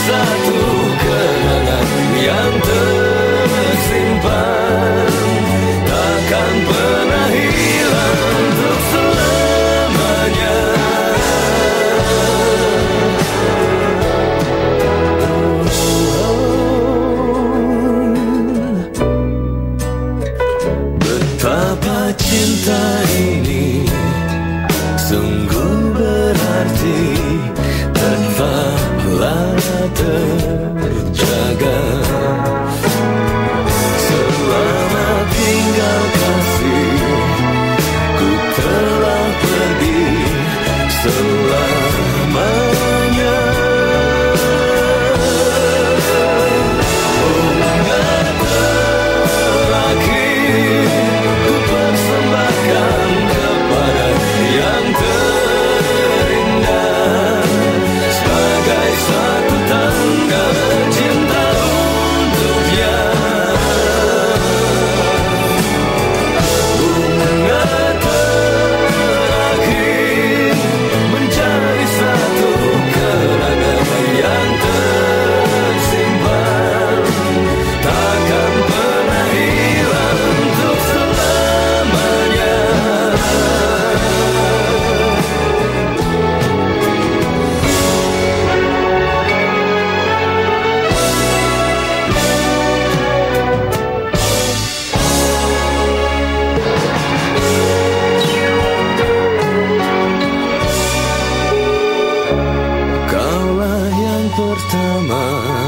satu kenangan yang tersimpan, takkan pernah hilang untuk selamanya. Betapa cinta ini sungguh berarti, tetaplah terjaga. Selama tinggal kasih, ku telah pergi selamanya. Bunga terakhir ku persembahkan kepada yang terindah, sebagai satu tanda cinta untuknya. Bunga terakhir menjadi satu kenangan yang tersimpan, takkan pernah hilang untuk selamanya. Kaulah yang pertama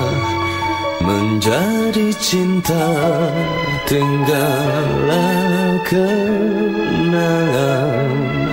menjadi cinta, tinggallah kenangan.